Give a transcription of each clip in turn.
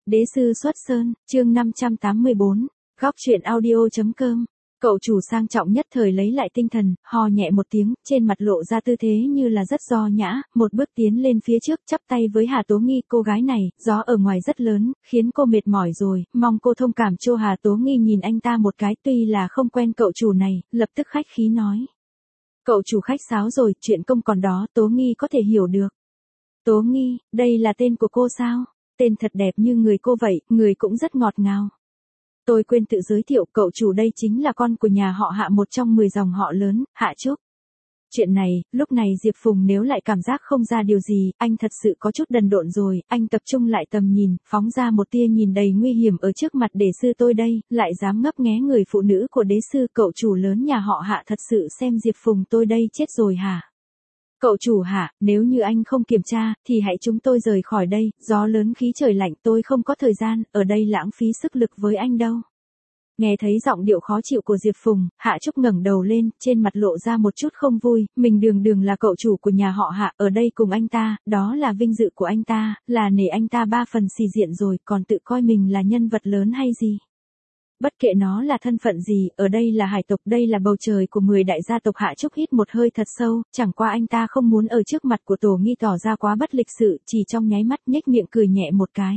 Đế sư xuất sơn, chương 584, góc truyện audio.com. Cậu chủ sang trọng nhất thời lấy lại tinh thần, ho nhẹ một tiếng, trên mặt lộ ra tư thế như là rất do nhã, một bước tiến lên phía trước, chắp tay với Hà Tố Nghi. Cô gái này, gió ở ngoài rất lớn, khiến cô mệt mỏi rồi, mong cô thông cảm cho. Hà Tố Nghi nhìn anh ta một cái, tuy là không quen cậu chủ này, lập tức khách khí nói. Cậu chủ khách sáo rồi, chuyện công còn đó, Tố Nghi có thể hiểu được. Tố Nghi, đây là tên của cô sao? Tên thật đẹp như người cô vậy, người cũng rất ngọt ngào. Tôi quên tự giới thiệu, cậu chủ đây chính là con của nhà họ Hạ, một trong 10 dòng họ lớn, Hạ Trúc. Chuyện này, lúc này Diệp Phùng nếu lại cảm giác không ra điều gì, anh thật sự có chút đần độn rồi, anh tập trung lại tầm nhìn, phóng ra một tia nhìn đầy nguy hiểm ở trước mặt đế sư tôi đây, lại dám ngấp nghé người phụ nữ của đế sư. Cậu chủ lớn nhà họ Hạ thật sự xem Diệp Phùng tôi đây chết rồi hả? Cậu chủ Hạ, nếu như anh không kiểm tra, thì hãy chúng tôi rời khỏi đây, gió lớn khí trời lạnh, tôi không có thời gian, ở đây lãng phí sức lực với anh đâu. Nghe thấy giọng điệu khó chịu của Diệp Phùng, Hạ Trúc ngẩng đầu lên, trên mặt lộ ra một chút không vui, mình đường đường là cậu chủ của nhà họ Hạ, ở đây cùng anh ta, đó là vinh dự của anh ta, là nể anh ta 3 phần xì diện rồi, còn tự coi mình là nhân vật lớn hay gì. Bất kệ nó là thân phận gì, ở đây là hải tộc, đây là bầu trời của 10 đại gia tộc. Hạ Trúc hít một hơi thật sâu, chẳng qua anh ta không muốn ở trước mặt của Tổ Nghi tỏ ra quá bất lịch sự, chỉ trong nháy mắt nhếch miệng cười nhẹ một cái.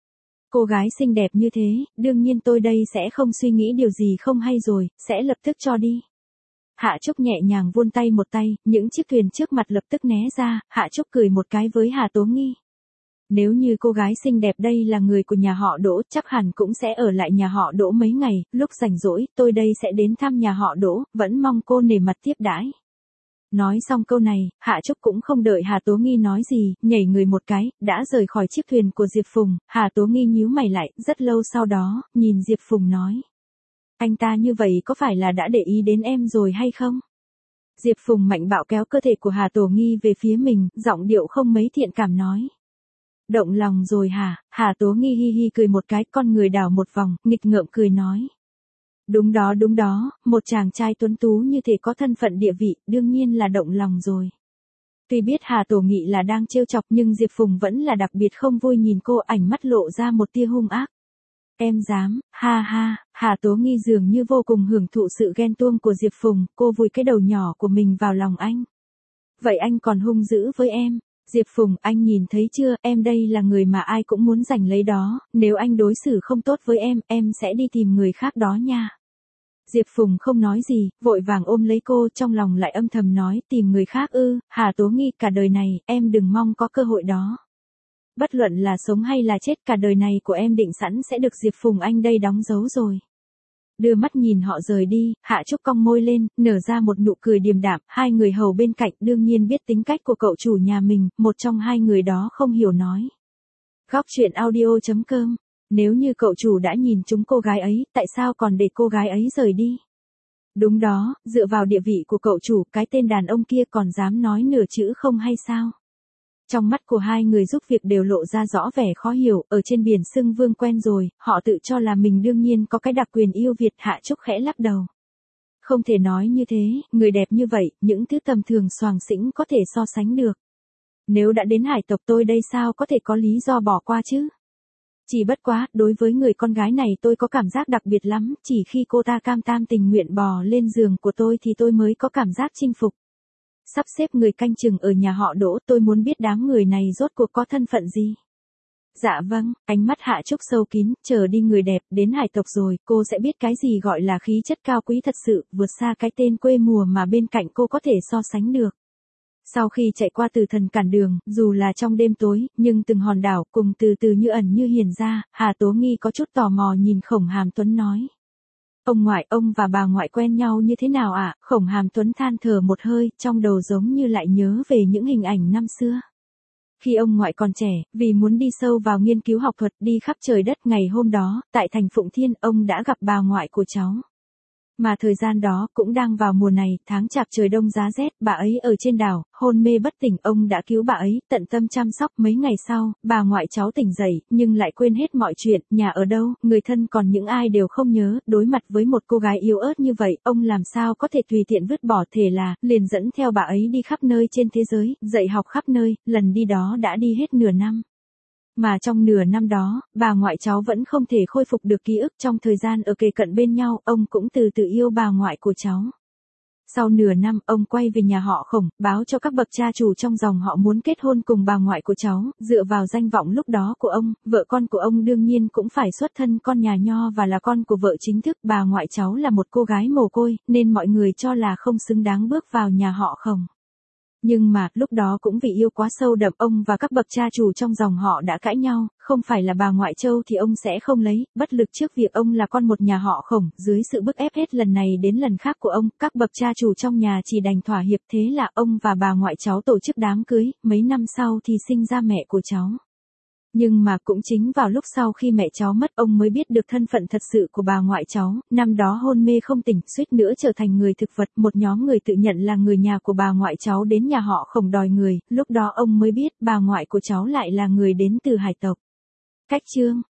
Cô gái xinh đẹp như thế, đương nhiên tôi đây sẽ không suy nghĩ điều gì không hay rồi, sẽ lập tức cho đi. Hạ Trúc nhẹ nhàng vươn tay một tay, những chiếc thuyền trước mặt lập tức né ra, Hạ Trúc cười một cái với Hà Tố Nghi. Nếu như cô gái xinh đẹp đây là người của nhà họ Đỗ, chắc hẳn cũng sẽ ở lại nhà họ Đỗ mấy ngày, lúc rảnh rỗi, tôi đây sẽ đến thăm nhà họ Đỗ, vẫn mong cô nể mặt tiếp đãi. Nói xong câu này, Hạ Trúc cũng không đợi Hà Tố Nghi nói gì, nhảy người một cái, đã rời khỏi chiếc thuyền của Diệp Phùng. Hà Tố Nghi nhíu mày lại, rất lâu sau đó, nhìn Diệp Phùng nói. Anh ta như vậy có phải là đã để ý đến em rồi hay không? Diệp Phùng mạnh bạo kéo cơ thể của Hà Tố Nghi về phía mình, giọng điệu không mấy thiện cảm nói. Động lòng rồi hả? Hà Tố Nghi hi hi cười một cái, con người đảo một vòng, nghịch ngợm cười nói. Đúng đó, một chàng trai tuấn tú như thế có thân phận địa vị, đương nhiên là động lòng rồi. Tuy biết Hà Tổ Nghị là đang trêu chọc nhưng Diệp Phùng vẫn là đặc biệt không vui nhìn cô, ảnh mắt lộ ra một tia hung ác. Em dám, ha ha, Hà Tố Nghi dường như vô cùng hưởng thụ sự ghen tuông của Diệp Phùng, cô vùi cái đầu nhỏ của mình vào lòng anh. Vậy anh còn hung dữ với em? Diệp Phùng, anh nhìn thấy chưa, em đây là người mà ai cũng muốn giành lấy đó, nếu anh đối xử không tốt với em sẽ đi tìm người khác đó nha. Diệp Phùng không nói gì, vội vàng ôm lấy cô, trong lòng lại âm thầm nói, tìm người khác ư? Hà Tố Nghi, cả đời này, em đừng mong có cơ hội đó. Bất luận là sống hay là chết, cả đời này của em định sẵn sẽ được Diệp Phùng anh đây đóng dấu rồi. Đưa mắt nhìn họ rời đi, Hạ Trúc cong môi lên, nở ra một nụ cười điềm đạm, hai người hầu bên cạnh đương nhiên biết tính cách của cậu chủ nhà mình, một trong hai người đó không hiểu nói. Góc truyện audio.com. Nếu như cậu chủ đã nhìn trúng cô gái ấy, tại sao còn để cô gái ấy rời đi? Đúng đó, dựa vào địa vị của cậu chủ, cái tên đàn ông kia còn dám nói nửa chữ không hay sao? Trong mắt của hai người giúp việc đều lộ ra rõ vẻ khó hiểu, ở trên biển xưng vương quen rồi, họ tự cho là mình đương nhiên có cái đặc quyền yêu Việt. Hạ Trúc khẽ lắc đầu. Không thể nói như thế, người đẹp như vậy, những thứ tầm thường xoàng xĩnh có thể so sánh được. Nếu đã đến hải tộc tôi đây sao có thể có lý do bỏ qua chứ? Chỉ bất quá, đối với người con gái này tôi có cảm giác đặc biệt lắm, chỉ khi cô ta cam tam tình nguyện bò lên giường của tôi thì tôi mới có cảm giác chinh phục. Sắp xếp người canh chừng ở nhà họ Đỗ, tôi muốn biết đám người này rốt cuộc có thân phận gì. Dạ vâng, ánh mắt Hạ Trúc sâu kín, chờ đi người đẹp, đến hải tộc rồi, cô sẽ biết cái gì gọi là khí chất cao quý thật sự, vượt xa cái tên quê mùa mà bên cạnh cô có thể so sánh được. Sau khi chạy qua Tử Thần Cản Đường, dù là trong đêm tối, nhưng từng hòn đảo cùng từ từ như ẩn như hiển ra, Hà Tố Nghi có chút tò mò nhìn Khổng Hàm Tuấn nói. Ông ngoại, ông và bà ngoại quen nhau như thế nào ạ? Khổng Hàm Tuấn than thở một hơi, trong đầu giống như lại nhớ về những hình ảnh năm xưa. Khi ông ngoại còn trẻ, vì muốn đi sâu vào nghiên cứu học thuật, đi khắp trời đất, ngày hôm đó, tại thành Phụng Thiên, ông đã gặp bà ngoại của cháu. Mà thời gian đó cũng đang vào mùa này, tháng chạp trời đông giá rét, bà ấy ở trên đảo, hôn mê bất tỉnh, ông đã cứu bà ấy, tận tâm chăm sóc. Mấy ngày sau, bà ngoại cháu tỉnh dậy, nhưng lại quên hết mọi chuyện, nhà ở đâu, người thân còn những ai đều không nhớ, đối mặt với một cô gái yếu ớt như vậy, ông làm sao có thể tùy tiện vứt bỏ, thể là, liền dẫn theo bà ấy đi khắp nơi trên thế giới, dạy học khắp nơi, lần đi đó đã đi hết nửa năm. Mà trong nửa năm đó, bà ngoại cháu vẫn không thể khôi phục được ký ức trong thời gian ở kề cận bên nhau, ông cũng từ từ yêu bà ngoại của cháu. Sau nửa năm, ông quay về nhà họ Khổng, báo cho các bậc cha chủ trong dòng họ muốn kết hôn cùng bà ngoại của cháu, dựa vào danh vọng lúc đó của ông, vợ con của ông đương nhiên cũng phải xuất thân con nhà nho và là con của vợ chính thức, bà ngoại cháu là một cô gái mồ côi, nên mọi người cho là không xứng đáng bước vào nhà họ Khổng. Nhưng mà, lúc đó cũng vì yêu quá sâu đậm, ông và các bậc cha chủ trong dòng họ đã cãi nhau, không phải là bà ngoại Châu thì ông sẽ không lấy, bất lực trước việc ông là con một nhà họ Khổng, dưới sự bức ép hết lần này đến lần khác của ông, các bậc cha chủ trong nhà chỉ đành thỏa hiệp, thế là ông và bà ngoại cháu tổ chức đám cưới, mấy năm sau thì sinh ra mẹ của cháu. Nhưng mà cũng chính vào lúc sau khi mẹ cháu mất ông mới biết được thân phận thật sự của bà ngoại cháu, năm đó hôn mê không tỉnh, suýt nữa trở thành người thực vật, một nhóm người tự nhận là người nhà của bà ngoại cháu đến nhà họ Khổng đòi người, lúc đó ông mới biết bà ngoại của cháu lại là người đến từ hải tộc. Cách chương